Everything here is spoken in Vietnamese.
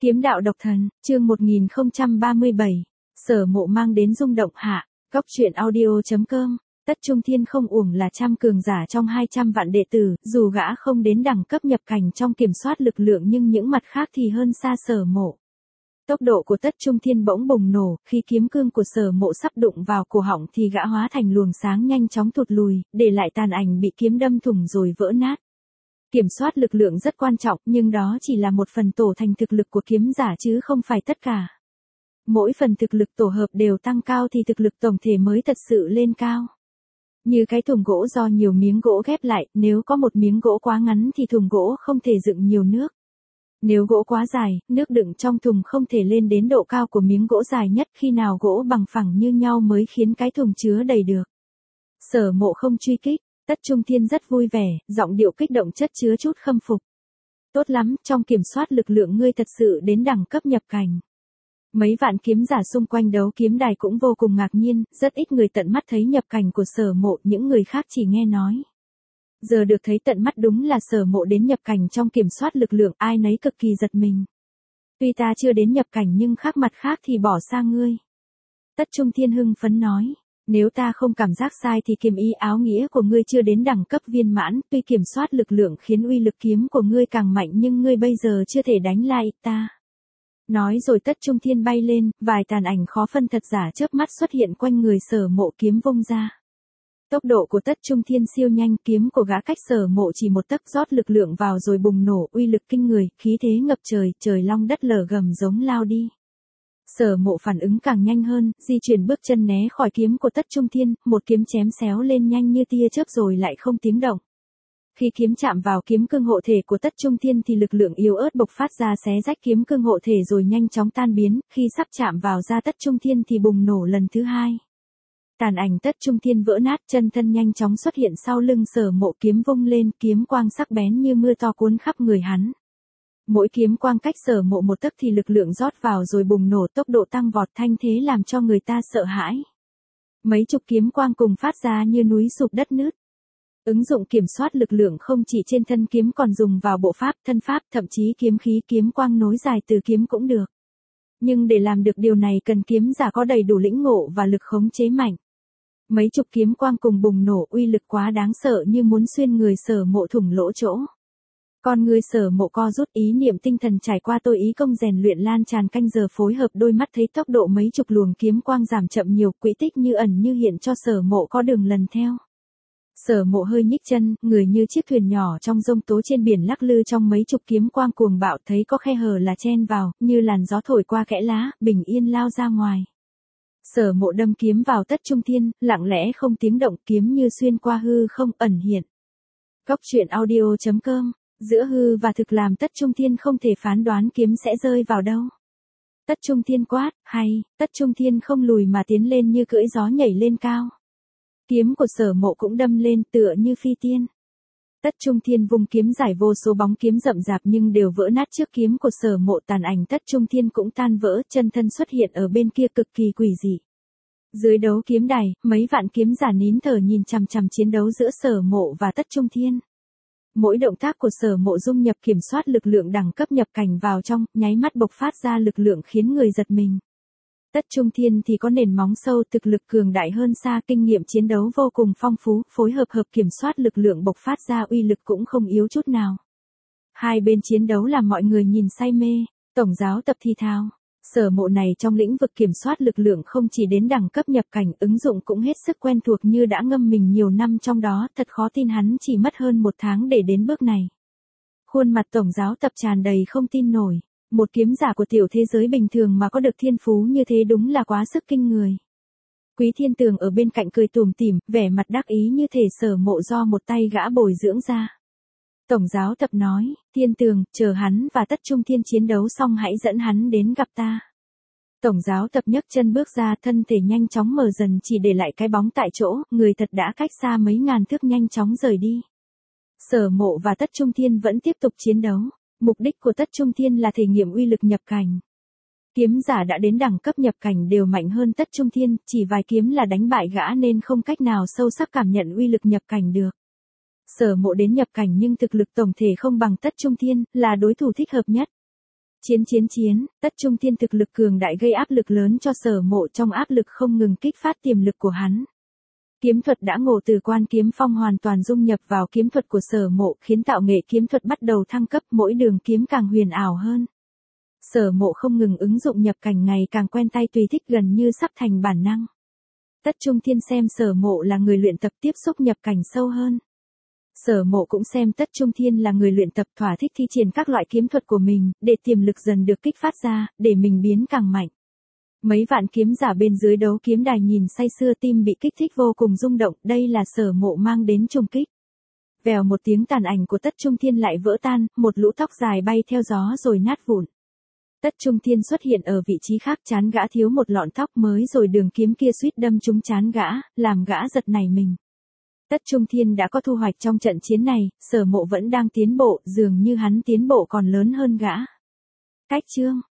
Kiếm đạo độc thần, chương 1037. Sở Mộ mang đến rung động hạ, góc truyện audio.com. Tất Trung Thiên không uổng là trăm cường giả trong 200 vạn đệ tử, dù gã không đến đẳng cấp nhập cảnh trong kiểm soát lực lượng nhưng những mặt khác thì hơn xa Sở Mộ. Tốc độ của Tất Trung Thiên bỗng bùng nổ, khi kiếm cương của Sở Mộ sắp đụng vào cổ họng thì gã hóa thành luồng sáng nhanh chóng thụt lùi, để lại tàn ảnh bị kiếm đâm thủng rồi vỡ nát. Kiểm soát lực lượng rất quan trọng, nhưng đó chỉ là một phần tổ thành thực lực của kiếm giả chứ không phải tất cả. Mỗi phần thực lực tổ hợp đều tăng cao thì thực lực tổng thể mới thật sự lên cao. Như cái thùng gỗ do nhiều miếng gỗ ghép lại, nếu có một miếng gỗ quá ngắn thì thùng gỗ không thể đựng nhiều nước. Nếu gỗ quá dài, nước đựng trong thùng không thể lên đến độ cao của miếng gỗ dài nhất, khi nào gỗ bằng phẳng như nhau mới khiến cái thùng chứa đầy được. Sở Mộ không truy kích. Tất Trung Thiên rất vui vẻ, giọng điệu kích động chất chứa chút khâm phục. Tốt lắm, trong kiểm soát lực lượng ngươi thật sự đến đẳng cấp nhập cảnh. Mấy vạn kiếm giả xung quanh đấu kiếm đài cũng vô cùng ngạc nhiên, rất ít người tận mắt thấy nhập cảnh của Sở Mộ, những người khác chỉ nghe nói. Giờ được thấy tận mắt đúng là Sở Mộ đến nhập cảnh trong kiểm soát lực lượng, ai nấy cực kỳ giật mình. Tuy ta chưa đến nhập cảnh nhưng khác mặt khác thì bỏ xa ngươi. Tất Trung Thiên hưng phấn nói. Nếu ta không cảm giác sai thì kiếm ý áo nghĩa của ngươi chưa đến đẳng cấp viên mãn, tuy kiểm soát lực lượng khiến uy lực kiếm của ngươi càng mạnh nhưng ngươi bây giờ chưa thể đánh lại ta. Nói rồi Tất Trung Thiên bay lên, vài tàn ảnh khó phân thật giả chớp mắt xuất hiện quanh người Sở Mộ, kiếm vung ra. Tốc độ của Tất Trung Thiên siêu nhanh, kiếm của gã cách Sở Mộ chỉ một tấc, rót lực lượng vào rồi bùng nổ, uy lực kinh người, khí thế ngập trời, trời long đất lở gầm giống lao đi. Sở Mộ phản ứng càng nhanh hơn, di chuyển bước chân né khỏi kiếm của Tất Trung Thiên, một kiếm chém xéo lên nhanh như tia chớp rồi lại không tiếng động. Khi kiếm chạm vào kiếm cương hộ thể của Tất Trung Thiên thì lực lượng yếu ớt bộc phát ra xé rách kiếm cương hộ thể rồi nhanh chóng tan biến, khi sắp chạm vào da Tất Trung Thiên thì bùng nổ lần thứ hai. Tàn ảnh Tất Trung Thiên vỡ nát, chân thân nhanh chóng xuất hiện sau lưng Sở Mộ, kiếm vung lên, kiếm quang sắc bén như mưa to cuốn khắp người hắn. Mỗi kiếm quang cách Sở Mộ một tấc thì lực lượng rót vào rồi bùng nổ, tốc độ tăng vọt, thanh thế làm cho người ta sợ hãi. Mấy chục kiếm quang cùng phát ra như núi sụp đất nứt. Ứng dụng kiểm soát lực lượng không chỉ trên thân kiếm còn dùng vào bộ pháp, thân pháp, thậm chí kiếm khí, kiếm quang nối dài từ kiếm cũng được. Nhưng để làm được điều này cần kiếm giả có đầy đủ lĩnh ngộ và lực khống chế mạnh. Mấy chục kiếm quang cùng bùng nổ, uy lực quá đáng sợ như muốn xuyên người Sở Mộ thủng lỗ chỗ. Con người Sở Mộ co rút, ý niệm tinh thần trải qua tôi ý công rèn luyện lan tràn canh giờ phối hợp, đôi mắt thấy tốc độ mấy chục luồng kiếm quang giảm chậm nhiều, quỹ tích như ẩn như hiện cho Sở Mộ có đường lần theo. Sở Mộ hơi nhích chân, người như chiếc thuyền nhỏ trong giông tố trên biển lắc lư trong mấy chục kiếm quang cuồng bạo, thấy có khe hở là chen vào, như làn gió thổi qua kẽ lá, bình yên lao ra ngoài. Sở Mộ đâm kiếm vào Tất Trung Thiên, lặng lẽ không tiếng động, kiếm như xuyên qua hư không, ẩn hiện. Góc truyện audio.com. Giữa hư và thực làm Tất Trung Thiên không thể phán đoán kiếm sẽ rơi vào đâu. Tất Trung Thiên quát, hay, Tất Trung Thiên không lùi mà tiến lên như cưỡi gió nhảy lên cao. Kiếm của Sở Mộ cũng đâm lên tựa như phi tiên. Tất Trung Thiên vung kiếm giải vô số bóng kiếm rậm rạp nhưng đều vỡ nát trước kiếm của Sở Mộ, tàn ảnh Tất Trung Thiên cũng tan vỡ, chân thân xuất hiện ở bên kia cực kỳ quỷ dị. Dưới đấu kiếm đài, mấy vạn kiếm giả nín thở nhìn chằm chằm chiến đấu giữa Sở Mộ và Tất Trung Thiên. Mỗi động tác của Sở Mộ dung nhập kiểm soát lực lượng đẳng cấp nhập cảnh vào trong, nháy mắt bộc phát ra lực lượng khiến người giật mình. Tất Trung Thiên thì có nền móng sâu, thực lực cường đại hơn xa, kinh nghiệm chiến đấu vô cùng phong phú, phối hợp kiểm soát lực lượng bộc phát ra uy lực cũng không yếu chút nào. Hai bên chiến đấu làm mọi người nhìn say mê. Tổng giáo tập thì thào. Sở Mộ này trong lĩnh vực kiểm soát lực lượng không chỉ đến đẳng cấp nhập cảnh, ứng dụng cũng hết sức quen thuộc như đã ngâm mình nhiều năm trong đó, thật khó tin hắn chỉ mất hơn một tháng để đến bước này. Khuôn mặt tổng giáo tập tràn đầy không tin nổi. Một kiếm giả của tiểu thế giới bình thường mà có được thiên phú như thế đúng là quá sức kinh người. Quý Thiên Tường ở bên cạnh cười tủm tỉm, vẻ mặt đắc ý như thể Sở Mộ do một tay gã bồi dưỡng ra. Tổng giáo tập nói, Thiên Tường, chờ hắn và Tất Trung Thiên chiến đấu xong hãy dẫn hắn đến gặp ta. Tổng giáo tập nhấc chân bước ra, thân thể nhanh chóng mờ dần chỉ để lại cái bóng tại chỗ, người thật đã cách xa mấy ngàn thước nhanh chóng rời đi. Sở Mộ và Tất Trung Thiên vẫn tiếp tục chiến đấu. Mục đích của Tất Trung Thiên là thể nghiệm uy lực nhập cảnh. Kiếm giả đã đến đẳng cấp nhập cảnh đều mạnh hơn Tất Trung Thiên, chỉ vài kiếm là đánh bại gã nên không cách nào sâu sắc cảm nhận uy lực nhập cảnh được. Sở Mộ đến nhập cảnh nhưng thực lực tổng thể không bằng Tất Trung Thiên, là đối thủ thích hợp nhất. Chiến, Tất Trung Thiên thực lực cường đại gây áp lực lớn cho Sở Mộ, trong áp lực không ngừng kích phát tiềm lực của hắn. Kiếm thuật đã ngộ từ Quan Kiếm Phong hoàn toàn dung nhập vào kiếm thuật của Sở Mộ, khiến tạo nghệ kiếm thuật bắt đầu thăng cấp, mỗi đường kiếm càng huyền ảo hơn. Sở Mộ không ngừng ứng dụng nhập cảnh, ngày càng quen tay tùy thích, gần như sắp thành bản năng. Tất Trung Thiên xem Sở Mộ là người luyện tập tiếp xúc nhập cảnh sâu hơn. Sở Mộ cũng xem Tất Trung Thiên là người luyện tập thỏa thích thi triển các loại kiếm thuật của mình, để tiềm lực dần được kích phát ra, để mình biến càng mạnh. Mấy vạn kiếm giả bên dưới đấu kiếm đài nhìn say sưa, tim bị kích thích vô cùng rung động, đây là Sở Mộ mang đến trùng kích. Vèo một tiếng, tàn ảnh của Tất Trung Thiên lại vỡ tan, một lũ tóc dài bay theo gió rồi nát vụn. Tất Trung Thiên xuất hiện ở vị trí khác, trán gã thiếu một lọn tóc, mới rồi đường kiếm kia suýt đâm trúng trán gã, làm gã giật nảy mình. Tất Trung Thiên đã có thu hoạch trong trận chiến này, Sở Mộ vẫn đang tiến bộ, dường như hắn tiến bộ còn lớn hơn gã. Cách chương